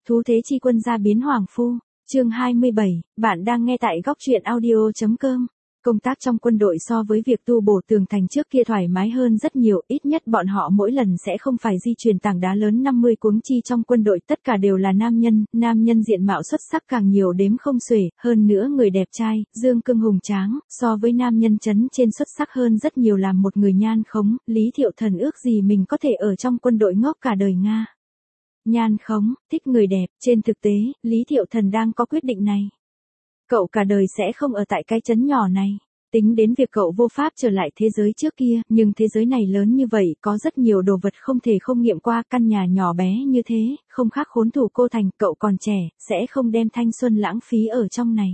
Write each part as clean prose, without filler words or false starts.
Thú thế chi quân gia biến hoàng phu, chương 27, bạn đang nghe tại góc truyện audio.com. Công tác trong quân đội so với việc tu bổ tường thành trước kia thoải mái hơn rất nhiều, ít nhất bọn họ mỗi lần sẽ không phải di chuyển tảng đá lớn 50 cuống chi trong quân đội, tất cả đều là nam nhân diện mạo xuất sắc càng nhiều đếm không xuể, hơn nữa người đẹp trai, dương cương hùng tráng, so với nam nhân chấn trên xuất sắc hơn rất nhiều, làm một người nhan khống, Lý Thiệu Thần ước gì mình có thể ở trong quân đội ngốc cả đời Nga. Nhan khống, thích người đẹp, trên thực tế, Lý Thiệu Thần đang có quyết định này. Cậu cả đời sẽ không ở tại cái trấn nhỏ này. Tính đến việc cậu vô pháp trở lại thế giới trước kia, nhưng thế giới này lớn như vậy, có rất nhiều đồ vật không thể không nghiệm qua, căn nhà nhỏ bé như thế, không khác khốn thủ cô thành, cậu còn trẻ, sẽ không đem thanh xuân lãng phí ở trong này.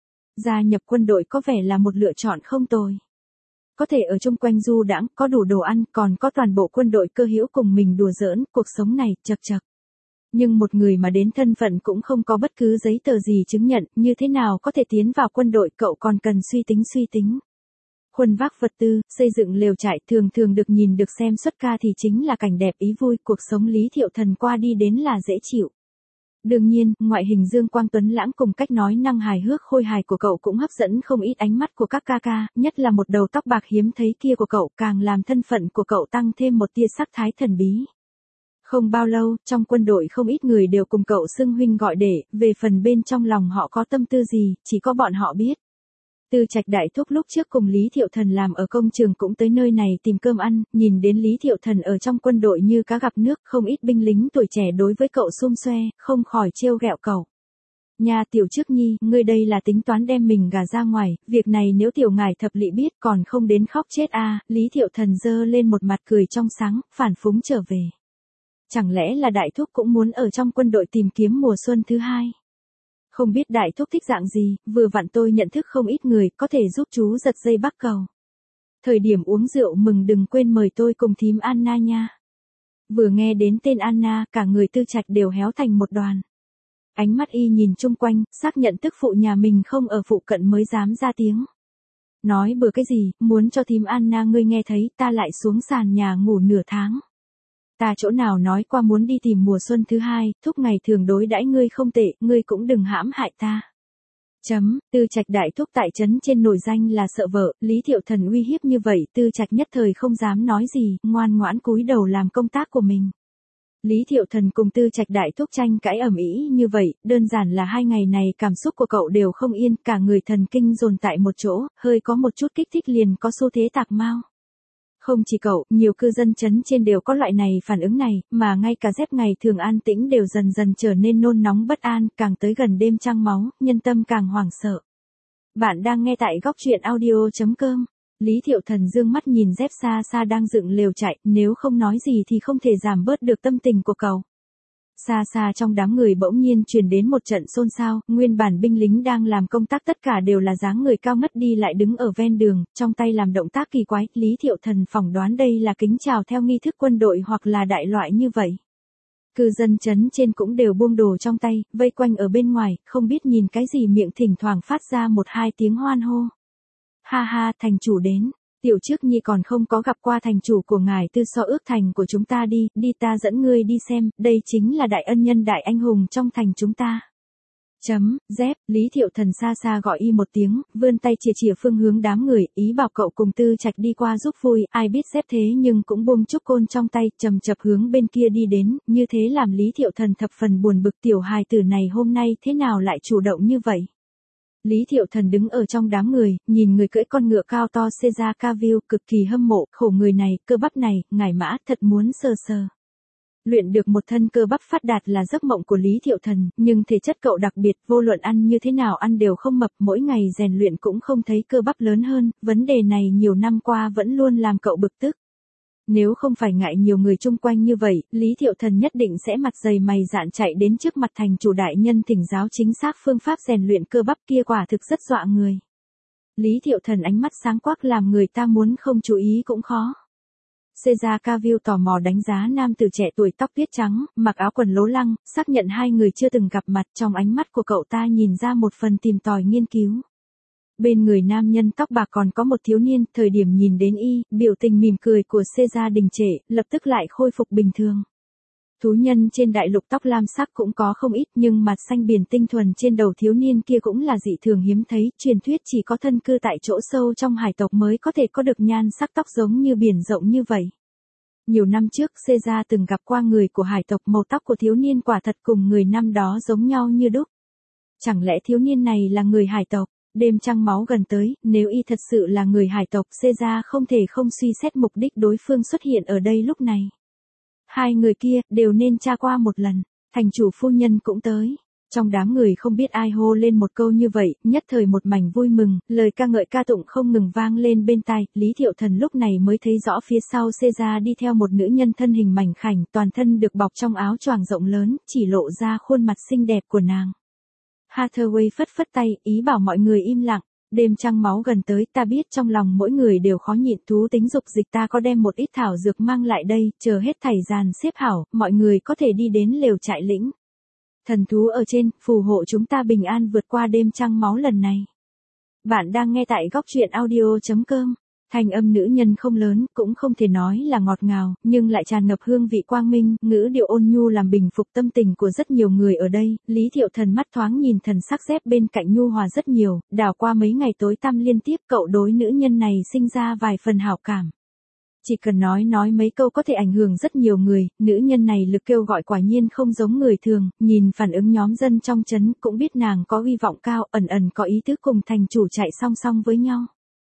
Gia nhập quân đội có vẻ là một lựa chọn không tồi. Có thể ở chung quanh du đãng, có đủ đồ ăn, còn có toàn bộ quân đội cơ hữu cùng mình đùa giỡn, cuộc sống này, chật chật. Nhưng một người mà đến thân phận cũng không có bất cứ giấy tờ gì chứng nhận, như thế nào có thể tiến vào quân đội, cậu còn cần suy tính. Khuân vác vật tư, xây dựng lều trại, thường được nhìn được xem xuất ca thì chính là cảnh đẹp ý vui, cuộc sống Lý Thiệu Thần qua đi đến là dễ chịu. Đương nhiên, ngoại hình dương quang tuấn lãng cùng cách nói năng hài hước khôi hài của cậu cũng hấp dẫn không ít ánh mắt của các ca ca, nhất là một đầu tóc bạc hiếm thấy kia của cậu càng làm thân phận của cậu tăng thêm một tia sắc thái thần bí. Không bao lâu, trong quân đội không ít người đều cùng cậu xưng huynh gọi đệ, về phần bên trong lòng họ có tâm tư gì, chỉ có bọn họ biết. Tư Trạch đại thúc lúc trước cùng Lý Thiệu Thần làm ở công trường cũng tới nơi này tìm cơm ăn, nhìn đến Lý Thiệu Thần ở trong quân đội như cá gặp nước, không ít binh lính tuổi trẻ đối với cậu xum xoe, không khỏi trêu ghẹo cậu. Nhà tiểu chức nhi, ngươi đây là tính toán đem mình gả ra ngoài, việc này nếu tiểu ngài thập lỵ biết còn không đến khóc chết a. Lý Thiệu Thần giơ lên một mặt cười trong sáng, phản phúng trở về. Chẳng lẽ là đại thúc cũng muốn ở trong quân đội tìm kiếm mùa xuân thứ hai? Không biết đại thúc thích dạng gì, vừa vặn tôi nhận thức không ít người, có thể giúp chú giật dây bắc cầu. Thời điểm uống rượu mừng đừng quên mời tôi cùng thím Anna nha. Vừa nghe đến tên Anna, cả người Tư Trạch đều héo thành một đoàn. Ánh mắt y nhìn chung quanh, xác nhận tức phụ nhà mình không ở phụ cận mới dám ra tiếng. Nói bừa cái gì, muốn cho thím Anna ngươi nghe thấy, ta lại xuống sàn nhà ngủ nửa tháng. Ta chỗ nào nói qua muốn đi tìm mùa xuân thứ hai, thúc ngày thường đối đãi ngươi không tệ, ngươi cũng đừng hãm hại ta. Tư Trạch đại thúc tại trấn trên nổi danh là sợ vợ, Lý Thiệu Thần uy hiếp như vậy, Tư Trạch nhất thời không dám nói gì, ngoan ngoãn cúi đầu làm công tác của mình. Lý Thiệu Thần cùng Tư Trạch đại thúc tranh cãi ầm ĩ như vậy, đơn giản là 2 ngày này cảm xúc của cậu đều không yên, cả người thần kinh dồn tại một chỗ, hơi có một chút kích thích liền có xu thế tạc mau. Không chỉ cậu, nhiều cư dân trấn trên đều có loại này phản ứng này, mà ngay cả dép ngày thường an tĩnh đều dần dần trở nên nôn nóng bất an, càng tới gần đêm trăng máu, nhân tâm càng hoảng sợ. Bạn đang nghe tại góc truyện audio.com. Lý Thiệu Thần dương mắt nhìn dép xa xa đang dựng lều trại, nếu không nói gì thì không thể giảm bớt được tâm tình của cậu. Xa xa trong đám người bỗng nhiên truyền đến một trận xôn xao, nguyên bản binh lính đang làm công tác tất cả đều là dáng người cao ngất đi lại đứng ở ven đường, trong tay làm động tác kỳ quái, Lý Thiệu Thần phỏng đoán đây là kính chào theo nghi thức quân đội hoặc là đại loại như vậy. Cư dân trấn trên cũng đều buông đồ trong tay, vây quanh ở bên ngoài, không biết nhìn cái gì miệng thỉnh thoảng phát ra 1-2 tiếng hoan hô. Ha ha, thành chủ đến. Tiểu trước nhi còn không có gặp qua thành chủ của ngài Tư so ước thành của chúng ta đi ta dẫn ngươi đi xem, đây chính là đại ân nhân đại anh hùng trong thành chúng ta. Dép, Lý Thiệu Thần xa xa gọi y một tiếng, vươn tay chìa phương hướng đám người, ý bảo cậu cùng Tư Trạch đi qua giúp vui, ai biết dép thế nhưng cũng buông trúc côn trong tay, chậm chập hướng bên kia đi đến, như thế làm Lý Thiệu Thần thập phần buồn bực, tiểu hài tử này hôm nay thế nào lại chủ động như vậy. Lý Thiệu Thần đứng ở trong đám người, nhìn người cưỡi con ngựa cao to Caesar Cavil, cực kỳ hâm mộ, khổ người này, cơ bắp này, ngải mã, thật muốn sờ sờ. Luyện được một thân cơ bắp phát đạt là giấc mộng của Lý Thiệu Thần, nhưng thể chất cậu đặc biệt, vô luận ăn như thế nào ăn đều không mập, mỗi ngày rèn luyện cũng không thấy cơ bắp lớn hơn, vấn đề này nhiều năm qua vẫn luôn làm cậu bực tức. Nếu không phải ngại nhiều người chung quanh như vậy, Lý Thiệu Thần nhất định sẽ mặt dày mày dạn chạy đến trước mặt thành chủ đại nhân thỉnh giáo chính xác phương pháp rèn luyện cơ bắp kia, quả thực rất dọa người. Lý Thiệu Thần ánh mắt sáng quắc làm người ta muốn không chú ý cũng khó. Caesar Cavil tò mò đánh giá nam tử trẻ tuổi tóc tiết trắng, mặc áo quần lố lăng, xác nhận hai người chưa từng gặp mặt, trong ánh mắt của cậu ta nhìn ra một phần tìm tòi nghiên cứu. Bên người nam nhân tóc bạc còn có một thiếu niên, thời điểm nhìn đến y, biểu tình mỉm cười của Caesar đình trệ, lập tức lại khôi phục bình thường. Thú nhân trên đại lục tóc lam sắc cũng có không ít, nhưng mặt xanh biển tinh thuần trên đầu thiếu niên kia cũng là dị thường hiếm thấy, truyền thuyết chỉ có thân cư tại chỗ sâu trong hải tộc mới có thể có được nhan sắc tóc giống như biển rộng như vậy. Nhiều năm trước, Caesar từng gặp qua người của hải tộc, màu tóc của thiếu niên quả thật cùng người năm đó giống nhau như đúc. Chẳng lẽ thiếu niên này là người hải tộc? Đêm trăng máu gần tới, nếu y thật sự là người hải tộc, Caesar không thể không suy xét mục đích đối phương xuất hiện ở đây lúc này. Hai người kia đều nên tra qua một lần, thành chủ phu nhân cũng tới. Trong đám người không biết ai hô lên một câu như vậy, nhất thời một mảnh vui mừng, lời ca ngợi ca tụng không ngừng vang lên bên tai, Lý Thiệu Thần lúc này mới thấy rõ phía sau Caesar đi theo một nữ nhân thân hình mảnh khảnh, toàn thân được bọc trong áo choàng rộng lớn, chỉ lộ ra khuôn mặt xinh đẹp của nàng. Hathaway phất phất tay, ý bảo mọi người im lặng. Đêm trăng máu gần tới, ta biết trong lòng mỗi người đều khó nhịn, thú tính dục dịch, ta có đem một ít thảo dược mang lại đây, chờ hết thảy dàn xếp hảo, mọi người có thể đi đến lều trại lĩnh. Thần thú ở trên, phù hộ chúng ta bình an vượt qua đêm trăng máu lần này. Bạn đang nghe tại góc truyện audio.com. Thanh âm nữ nhân không lớn, cũng không thể nói là ngọt ngào, nhưng lại tràn ngập hương vị quang minh, ngữ điệu ôn nhu làm bình phục tâm tình của rất nhiều người ở đây. Lý Thiệu Thần mắt thoáng nhìn thần sắc dép bên cạnh nhu hòa rất nhiều, đảo qua mấy ngày tối tăm liên tiếp, cậu đối nữ nhân này sinh ra vài phần hảo cảm. Chỉ cần nói mấy câu có thể ảnh hưởng rất nhiều người, nữ nhân này lực kêu gọi quả nhiên không giống người thường, nhìn phản ứng nhóm dân trong trấn cũng biết nàng có hy vọng cao, ẩn ẩn có ý tứ cùng thành chủ chạy song song với nhau.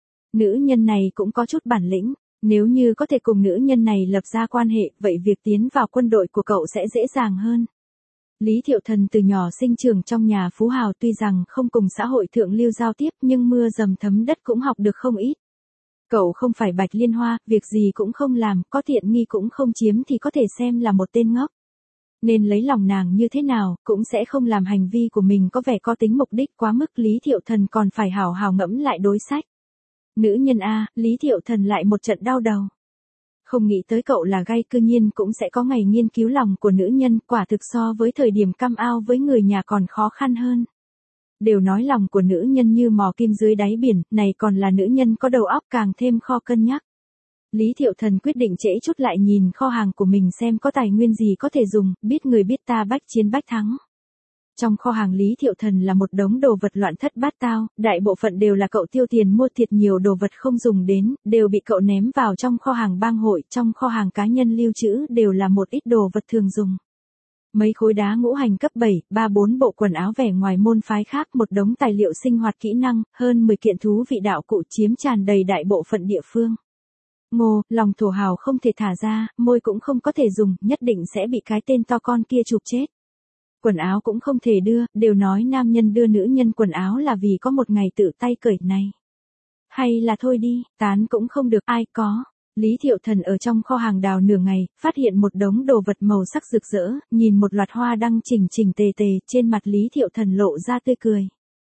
Nữ nhân này cũng có chút bản lĩnh, nếu như có thể cùng nữ nhân này lập ra quan hệ, vậy việc tiến vào quân đội của cậu sẽ dễ dàng hơn. Lý Thiệu Thần từ nhỏ sinh trưởng trong nhà phú hào, tuy rằng không cùng xã hội thượng lưu giao tiếp nhưng mưa dầm thấm đất cũng học được không ít. Cậu không phải Bạch Liên Hoa, việc gì cũng không làm, có tiện nghi cũng không chiếm thì có thể xem là một tên ngốc. Nên lấy lòng nàng như thế nào, cũng sẽ không làm hành vi của mình có vẻ có tính mục đích quá mức. Lý Thiệu Thần còn phải hào hào ngẫm lại đối sách. Nữ nhân A, Lý Thiệu Thần lại một trận đau đầu. Không nghĩ tới cậu là gay cư nhiên cũng sẽ có ngày nghiên cứu lòng của nữ nhân, quả thực so với thời điểm cam ao với người nhà còn khó khăn hơn. Đều nói lòng của nữ nhân như mò kim dưới đáy biển, này còn là nữ nhân có đầu óc càng thêm kho cân nhắc. Lý Thiệu Thần quyết định trễ chút lại nhìn kho hàng của mình xem có tài nguyên gì có thể dùng, biết người biết ta, bách chiến bách thắng. Trong kho hàng Lý Thiệu Thần là một đống đồ vật loạn thất bát tao, đại bộ phận đều là cậu tiêu tiền mua, thiệt nhiều đồ vật không dùng đến, đều bị cậu ném vào trong kho hàng bang hội, trong kho hàng cá nhân lưu trữ đều là một ít đồ vật thường dùng. Mấy khối đá ngũ hành cấp 7, 3-4 bộ quần áo vẻ ngoài môn phái khác, một đống tài liệu sinh hoạt kỹ năng, hơn 10 kiện thú vị đạo cụ chiếm tràn đầy đại bộ phận địa phương. Ngô, lòng thổ hào không thể thả ra, môi cũng không có thể dùng, nhất định sẽ bị cái tên to con kia chụp chết. Quần áo cũng không thể đưa, đều nói nam nhân đưa nữ nhân quần áo là vì có một ngày tự tay cởi này. Hay là thôi đi, tán cũng không được, ai có. Lý Thiệu Thần ở trong kho hàng đào nửa ngày, phát hiện một đống đồ vật màu sắc rực rỡ, nhìn một loạt hoa đăng chỉnh tề, trên mặt Lý Thiệu Thần lộ ra tươi cười.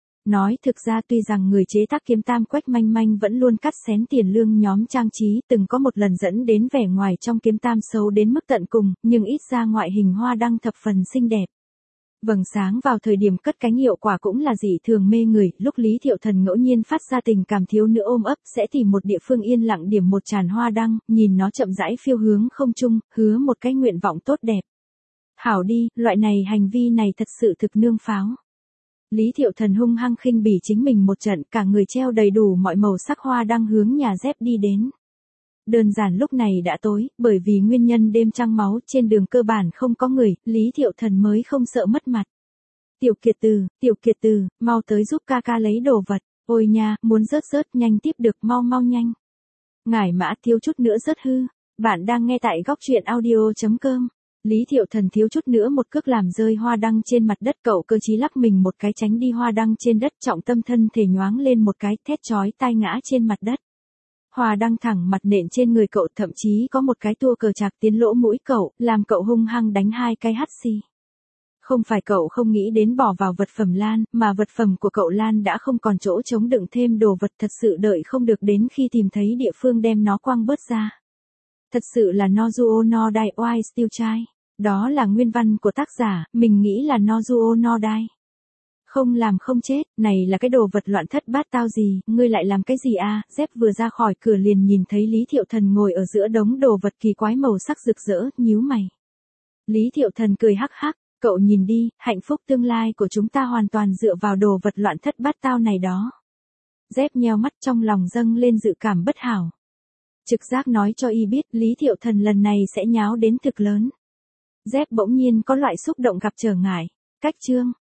Nói thực ra tuy rằng người chế tác kiếm tam Quách Manh Manh vẫn luôn cắt xén tiền lương nhóm trang trí, từng có một lần dẫn đến vẻ ngoài trong kiếm tam xấu đến mức tận cùng, nhưng ít ra ngoại hình hoa đăng thập phần xinh đẹp. Vầng sáng vào thời điểm cất cánh hiệu quả cũng là dị thường mê người, lúc Lý Thiệu Thần ngẫu nhiên phát ra tình cảm thiếu nữ ôm ấp, sẽ tìm một địa phương yên lặng điểm một tràn hoa đăng, nhìn nó chậm rãi phiêu hướng không trung, hứa một cái nguyện vọng tốt đẹp. Hảo đi, loại này hành vi này thật sự thực nương pháo. Lý Thiệu Thần hung hăng khinh bỉ chính mình một trận, cả người treo đầy đủ mọi màu sắc hoa đăng hướng nhà dép đi đến. Đơn giản lúc này đã tối, bởi vì nguyên nhân đêm trăng máu trên đường cơ bản không có người, Lý Thiệu Thần mới không sợ mất mặt. Tiểu Kiệt Từ, mau tới giúp ca ca lấy đồ vật, ôi nha, muốn rớt nhanh tiếp được, mau nhanh. Ngải mã thiếu chút nữa rớt hư, bạn đang nghe tại góc truyện audio.com. Lý Thiệu Thần thiếu chút nữa một cước làm rơi hoa đăng trên mặt đất, cậu cơ chí lắc mình một cái tránh đi hoa đăng trên đất, trọng tâm thân thể nhoáng lên một cái, thét chói tai ngã trên mặt đất. Hoa đăng thẳng mặt nện trên người cậu, thậm chí có một cái tua cờ chạc tiến lỗ mũi cậu, làm cậu hung hăng đánh 2 cái hắt xì. Không phải cậu không nghĩ đến bỏ vào vật phẩm lan, mà vật phẩm của cậu lan đã không còn chỗ chống đựng thêm đồ vật, thật sự đợi không được đến khi tìm thấy địa phương đem nó quăng bớt ra. Thật sự là Nozuo no Dai Oai Steel Chai. Đó là nguyên văn của tác giả, mình nghĩ là Nozuo no Dai. Không làm không chết, này là cái đồ vật loạn thất bát tao gì, ngươi lại làm cái gì a? Dép vừa ra khỏi cửa liền nhìn thấy Lý Thiệu Thần ngồi ở giữa đống đồ vật kỳ quái màu sắc rực rỡ, nhíu mày. Lý Thiệu Thần cười hắc hắc, cậu nhìn đi, hạnh phúc tương lai của chúng ta hoàn toàn dựa vào đồ vật loạn thất bát tao này đó. Dép nheo mắt trong lòng dâng lên dự cảm bất hảo. Trực giác nói cho y biết Lý Thiệu Thần lần này sẽ nháo đến thực lớn. Dép bỗng nhiên có loại xúc động gặp trở ngại. Cách chương